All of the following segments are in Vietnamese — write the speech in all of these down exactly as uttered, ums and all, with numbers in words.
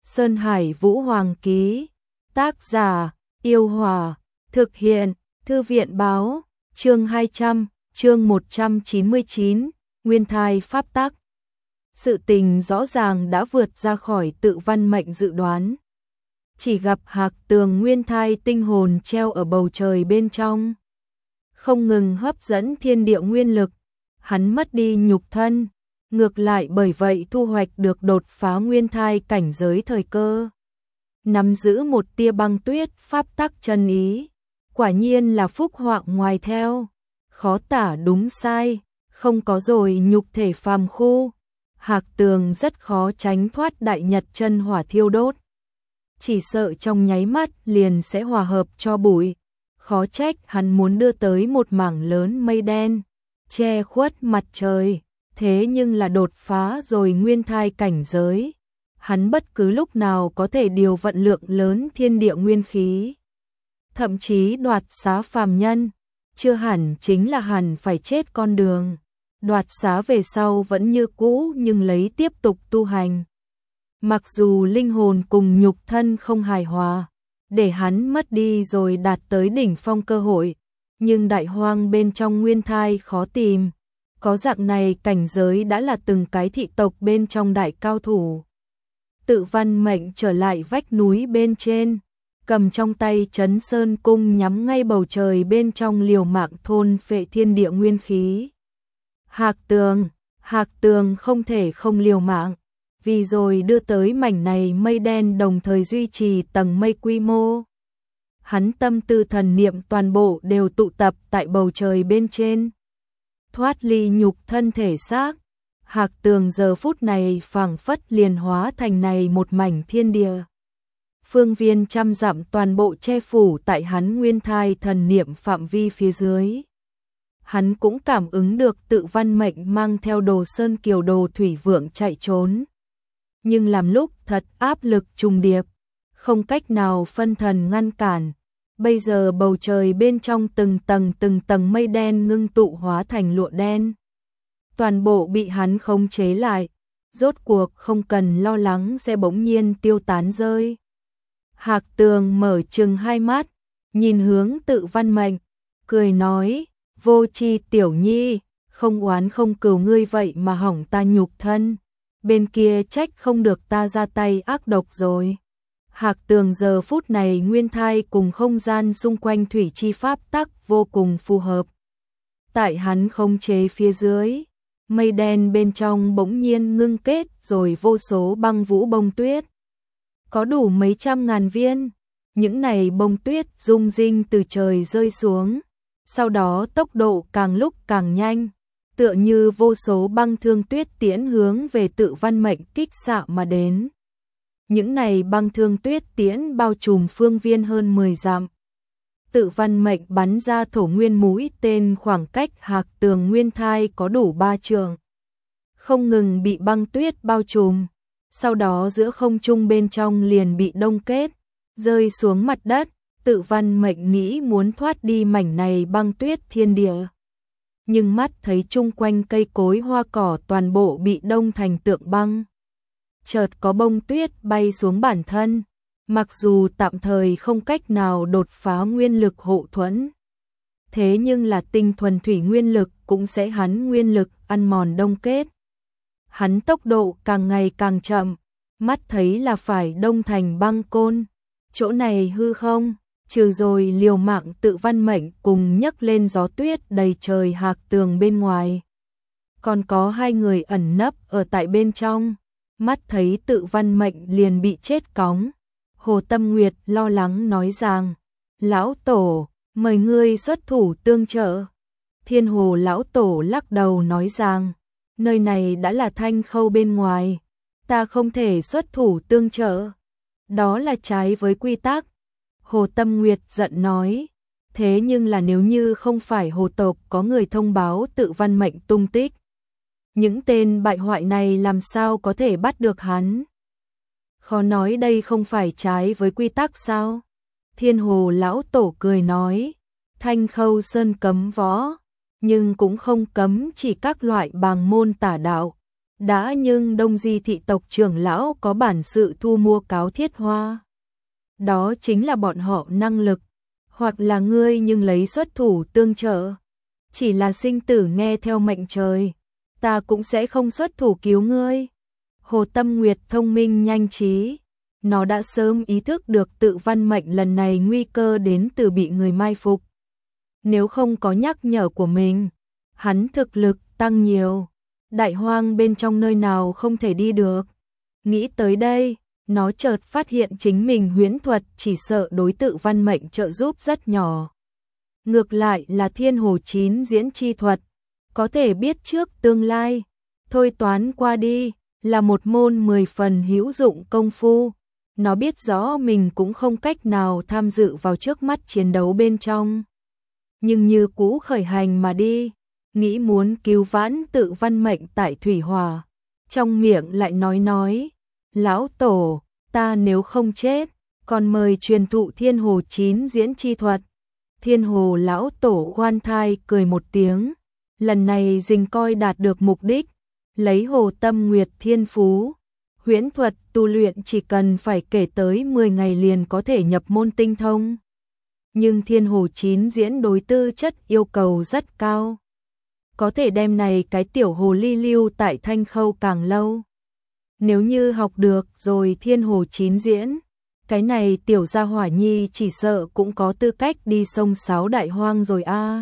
Sơn Hải Vũ Hoàng ký. Tác giả: Yêu Hòa. Thực hiện: Thư viện báo. Chương hai trăm, chương một trăm chín mươi chín, Nguyên thai pháp tắc. Sự tình rõ ràng đã vượt ra khỏi tự văn mệnh dự đoán. Chỉ gặp Hạc Tường nguyên thai tinh hồn treo ở bầu trời bên trong, không ngừng hấp dẫn thiên địa nguyên lực, hắn mất đi nhục thân, ngược lại bởi vậy thu hoạch được đột phá nguyên thai cảnh giới thời cơ. Nắm giữ một tia băng tuyết pháp tắc chân ý, quả nhiên là phúc họa ngoài theo, khó tả đúng sai, không có rồi nhục thể phàm khu, Hạc Tường rất khó tránh thoát đại nhật chân hỏa thiêu đốt. Chỉ sợ trong nháy mắt liền sẽ hòa hợp cho bụi, khó trách hắn muốn đưa tới một mảng lớn mây đen, che khuất mặt trời, thế nhưng là đột phá rồi nguyên thai cảnh giới. Hắn bất cứ lúc nào có thể điều vận lượng lớn thiên địa nguyên khí, thậm chí đoạt xá phàm nhân, chưa hẳn chính là hẳn phải chết con đường. Đoạt xá về sau vẫn như cũ nhưng lấy tiếp tục tu hành. Mặc dù linh hồn cùng nhục thân không hài hòa, để hắn mất đi rồi đạt tới đỉnh phong cơ hội, nhưng đại hoang bên trong nguyên thai khó tìm. Có dạng này cảnh giới đã là từng cái thị tộc bên trong đại cao thủ. Tự văn mệnh trở lại vách núi bên trên, cầm trong tay Trấn Sơn cung nhắm ngay bầu trời bên trong liều mạng thôn phệ thiên địa nguyên khí. Hạc Tường, Hạc Tường không thể không liều mạng, vì rồi đưa tới mảnh này mây đen đồng thời duy trì tầng mây quy mô. Hắn tâm tư thần niệm toàn bộ đều tụ tập tại bầu trời bên trên. Thoát ly nhục thân thể xác, Hạc Tường giờ phút này phảng phất liền hóa thành này một mảnh thiên địa. Phương viên trăm dặm toàn bộ che phủ tại hắn nguyên thai thần niệm phạm vi phía dưới. Hắn cũng cảm ứng được tự văn mệnh mang theo Đồ Sơn Kiều Đồ Thủy Vượng chạy trốn. Nhưng làm lúc thật áp lực trùng điệp, không cách nào phân thần ngăn cản. Bây giờ bầu trời bên trong từng tầng từng tầng mây đen ngưng tụ hóa thành lụa đen. Toàn bộ bị hắn khống chế lại, rốt cuộc không cần lo lắng sẽ bỗng nhiên tiêu tán rơi. Hạc Tường mở trừng hai mắt, nhìn hướng tự văn mệnh, cười nói, vô tri tiểu nhi, không oán không cừu ngươi vậy mà hỏng ta nhục thân. Bên kia trách không được ta ra tay ác độc rồi. Hạc Tường giờ phút này nguyên thai cùng không gian xung quanh thủy chi pháp tắc vô cùng phù hợp. Tại hắn khống chế phía dưới, mây đen bên trong bỗng nhiên ngưng kết rồi vô số băng vũ bông tuyết. Có đủ mấy trăm ngàn viên, những này bông tuyết rung rinh từ trời rơi xuống, sau đó tốc độ càng lúc càng nhanh, tựa như vô số băng thương tuyết tiễn hướng về tự văn mệnh kích xạ mà đến. Những này băng thương tuyết tiễn bao trùm phương viên hơn mười dặm. Tự văn mệnh bắn ra thổ nguyên mũi tên khoảng cách Hạc Tường nguyên thai có đủ ba trượng. Không ngừng bị băng tuyết bao trùm, sau đó giữa không trung bên trong liền bị đông kết, rơi xuống mặt đất. Tự văn mệnh nghĩ muốn thoát đi mảnh này băng tuyết thiên địa. Nhưng mắt thấy chung quanh cây cối hoa cỏ toàn bộ bị đông thành tượng băng. Chợt có bông tuyết bay xuống bản thân, mặc dù tạm thời không cách nào đột phá nguyên lực hộ thuẫn. Thế nhưng là tinh thuần thủy nguyên lực cũng sẽ hắn nguyên lực ăn mòn đông kết. Hắn tốc độ càng ngày càng chậm, mắt thấy là phải đông thành băng côn. Chỗ này hư không, trừ rồi liều mạng tự văn mệnh cùng nhấc lên gió tuyết đầy trời Hạc Tường bên ngoài. Còn có hai người ẩn nấp ở tại bên trong, mắt thấy tự văn mệnh liền bị chết cóng. Hồ Tâm Nguyệt lo lắng nói rằng, lão tổ, mời ngươi xuất thủ tương trợ. Thiên Hồ lão tổ lắc đầu nói rằng, nơi này đã là Thanh Khâu bên ngoài, ta không thể xuất thủ tương trợ. Đó là trái với quy tắc. Hồ Tâm Nguyệt giận nói, thế nhưng là nếu như không phải hồ tộc có người thông báo tự văn mệnh tung tích, những tên bại hoại này làm sao có thể bắt được hắn? Khó nói đây không phải trái với quy tắc sao? Thiên Hồ lão tổ cười nói, Thanh Khâu Sơn cấm võ, nhưng cũng không cấm chỉ các loại bàng môn tả đạo. Đã nhưng Đông Di thị tộc trưởng lão có bản sự thu mua cáo thiết hoa. Đó chính là bọn họ năng lực, hoặc là ngươi nhưng lấy xuất thủ tương trợ. Chỉ là sinh tử nghe theo mệnh trời, ta cũng sẽ không xuất thủ cứu ngươi. Hồ Tâm Nguyệt thông minh nhanh trí, nó đã sớm ý thức được Tự Văn Mệnh lần này nguy cơ đến từ bị người mai phục. Nếu không có nhắc nhở của mình, hắn thực lực tăng nhiều, đại hoang bên trong nơi nào không thể đi được. Nghĩ tới đây, nó chợt phát hiện chính mình huyễn thuật chỉ sợ đối Tự Văn Mệnh trợ giúp rất nhỏ. Ngược lại là Thiên Hồ Chín diễn chi thuật, có thể biết trước tương lai, thôi toán qua đi, là một môn mười phần hữu dụng công phu. Nó biết rõ mình cũng không cách nào tham dự vào trước mắt chiến đấu bên trong. Nhưng như cũ khởi hành mà đi, nghĩ muốn cứu vãn Tự Văn Mệnh tại Thủy Hòa. Trong miệng lại nói nói, lão tổ, ta nếu không chết, còn mời truyền thụ Thiên Hồ Chín diễn chi thuật. Thiên Hồ lão tổ khoan thai cười một tiếng, lần này dình coi đạt được mục đích, lấy Hồ Tâm Nguyệt thiên phú. Huyễn thuật tu luyện chỉ cần phải kể tới mười ngày liền có thể nhập môn tinh thông. Nhưng Thiên Hồ Chín diễn đối tư chất yêu cầu rất cao. Có thể đem này cái tiểu hồ ly lưu tại Thanh Khâu càng lâu. Nếu như học được rồi Thiên Hồ Chín diễn, cái này tiểu gia hỏa nhi chỉ sợ cũng có tư cách đi sông Sáo Đại Hoang rồi a. À.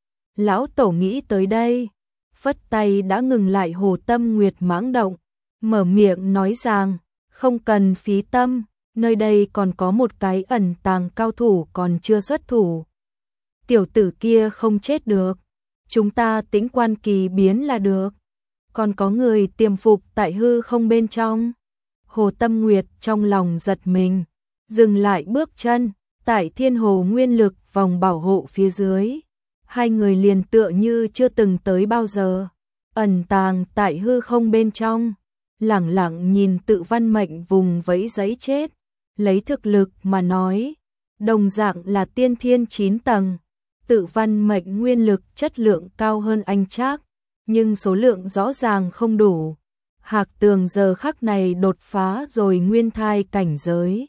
Lão tổ nghĩ tới đây, phất tay đã ngừng lại Hồ Tâm Nguyệt mãng động, mở miệng nói rằng, không cần phí tâm, nơi đây còn có một cái ẩn tàng cao thủ còn chưa xuất thủ. Tiểu tử kia không chết được, chúng ta tĩnh quan kỳ biến là được. Còn có người tiềm phục tại hư không bên trong. Hồ Tâm Nguyệt trong lòng giật mình, dừng lại bước chân, tại Thiên Hồ nguyên lực vòng bảo hộ phía dưới. Hai người liền tựa như chưa từng tới bao giờ, ẩn tàng tại hư không bên trong, lẳng lặng nhìn Tự Văn Mệnh vùng vẫy giấy chết. Lấy thực lực mà nói, đồng dạng là tiên thiên chín tầng, Tự Văn Mệnh nguyên lực chất lượng cao hơn anh Trác, nhưng số lượng rõ ràng không đủ. Hạc Tường giờ khắc này đột phá rồi nguyên thai cảnh giới.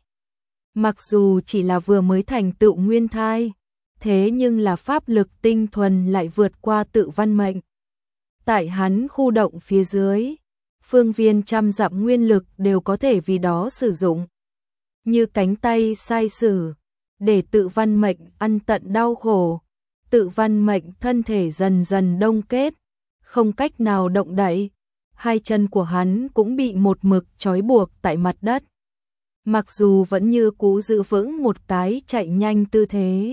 Mặc dù chỉ là vừa mới thành tựu nguyên thai, thế nhưng là pháp lực tinh thuần lại vượt qua Tự Văn Mệnh. Tại hắn khu động phía dưới, phương viên trăm dặm nguyên lực đều có thể vì đó sử dụng. Như cánh tay sai sử, để Tự Văn Mệnh ăn tận đau khổ. Tự Văn Mệnh thân thể dần dần đông kết, không cách nào động đậy. Hai chân của hắn cũng bị một mực trói buộc tại mặt đất. Mặc dù vẫn như cũ giữ vững một cái chạy nhanh tư thế.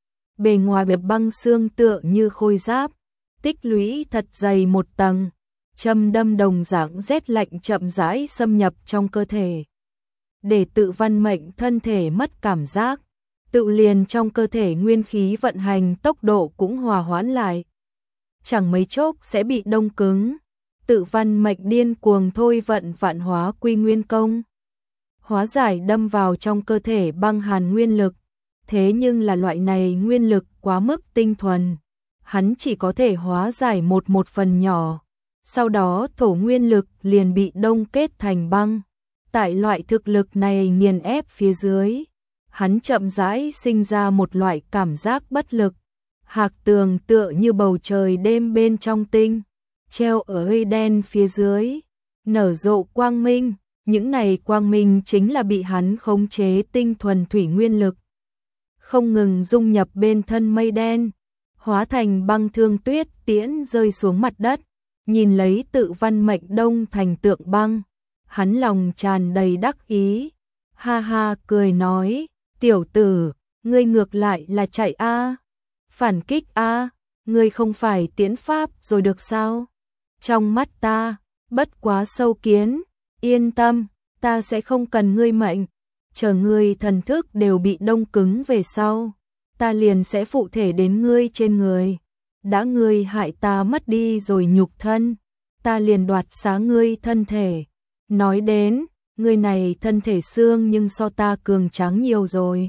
Bề ngoài bẹp băng xương tựa như khôi giáp, tích lũy thật dày một tầng, châm đâm đồng dạng rét lạnh chậm rãi xâm nhập trong cơ thể. Để Tự Văn Mệnh thân thể mất cảm giác, tự liền trong cơ thể nguyên khí vận hành tốc độ cũng hòa hoãn lại. Chẳng mấy chốc sẽ bị đông cứng. Tự Văn Mệnh điên cuồng thôi vận vạn hóa quy nguyên công. Hóa giải đâm vào trong cơ thể băng hàn nguyên lực. Thế nhưng là loại này nguyên lực quá mức tinh thuần. Hắn chỉ có thể hóa giải một một phần nhỏ. Sau đó thổ nguyên lực liền bị đông kết thành băng. Tại loại thực lực này nghiền ép phía dưới, hắn chậm rãi sinh ra một loại cảm giác bất lực. Hạc Tường tựa như bầu trời đêm bên trong tinh, treo ở hơi đen phía dưới, nở rộ quang minh. Những này quang minh chính là bị hắn khống chế tinh thuần thủy nguyên lực, không ngừng dung nhập bên thân mây đen, hóa thành băng thương tuyết tiễn rơi xuống mặt đất. Nhìn lấy Tự Văn Mệnh đông thành tượng băng, hắn lòng tràn đầy đắc ý, ha ha cười nói, tiểu tử, ngươi ngược lại là chạy a, phản kích a, ngươi không phải tiễn pháp rồi được sao? Trong mắt ta, bất quá sâu kiến, yên tâm, ta sẽ không cần ngươi mệnh, chờ ngươi thần thức đều bị đông cứng về sau, ta liền sẽ phụ thể đến ngươi trên người. Đã ngươi hại ta mất đi rồi nhục thân, ta liền đoạt xá ngươi thân thể. Nói đến, ngươi này thân thể xương nhưng so ta cường tráng nhiều rồi.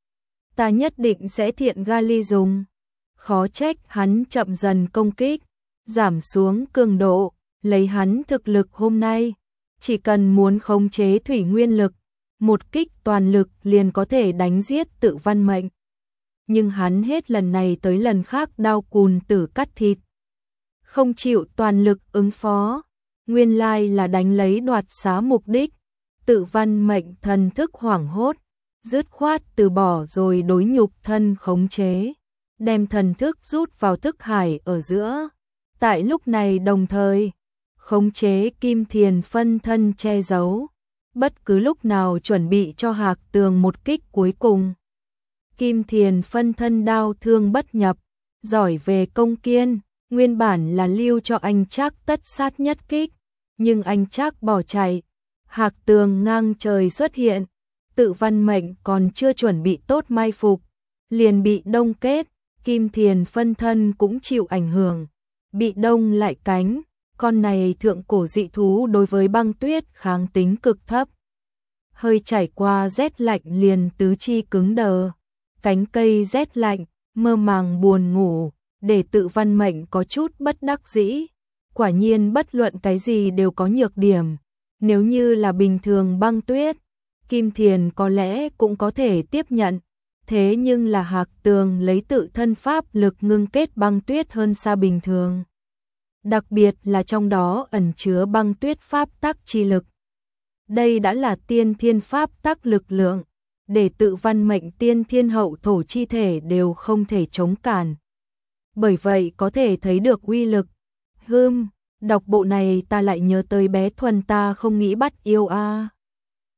Ta nhất định sẽ thiện ga ly dùng. Khó trách hắn chậm dần công kích, giảm xuống cường độ, lấy hắn thực lực hôm nay, chỉ cần muốn khống chế thủy nguyên lực, một kích toàn lực liền có thể đánh giết Tự Văn Mệnh. Nhưng hắn hết lần này tới lần khác đao cùn tử cắt thịt, không chịu toàn lực ứng phó, nguyên lai là đánh lấy đoạt xá mục đích. Tự Văn Mệnh thần thức hoảng hốt, dứt khoát từ bỏ rồi đối nhục thân khống chế, đem thần thức rút vào thức hải ở giữa. Tại lúc này đồng thời, khống chế Kim Thiền phân thân che giấu, bất cứ lúc nào chuẩn bị cho Hạc Tường một kích cuối cùng. Kim Thiền phân thân đao thương bất nhập, giỏi về công kiên, nguyên bản là lưu cho anh Trác tất sát nhất kích, nhưng anh Trác bỏ chạy, Hạc Tường ngang trời xuất hiện, Tự Văn Mệnh còn chưa chuẩn bị tốt mai phục, liền bị đông kết, Kim Thiền phân thân cũng chịu ảnh hưởng, bị đông lại cánh. Con này thượng cổ dị thú đối với băng tuyết kháng tính cực thấp, hơi trải qua rét lạnh liền tứ chi cứng đờ, cánh cây rét lạnh, mơ màng buồn ngủ, để Tự Văn Mệnh có chút bất đắc dĩ. Quả nhiên bất luận cái gì đều có nhược điểm, nếu như là bình thường băng tuyết, Kim Thiền có lẽ cũng có thể tiếp nhận, thế nhưng là Hạc Tường lấy tự thân pháp lực ngưng kết băng tuyết hơn xa bình thường. Đặc biệt là trong đó ẩn chứa băng tuyết pháp tắc chi lực. Đây đã là tiên thiên pháp tắc lực lượng, để Tự Văn Mệnh tiên thiên hậu thổ chi thể đều không thể chống cản. Bởi vậy có thể thấy được uy lực. Hưm, đọc bộ này ta lại nhớ tới bé Thuần ta không nghĩ bắt yêu a. À.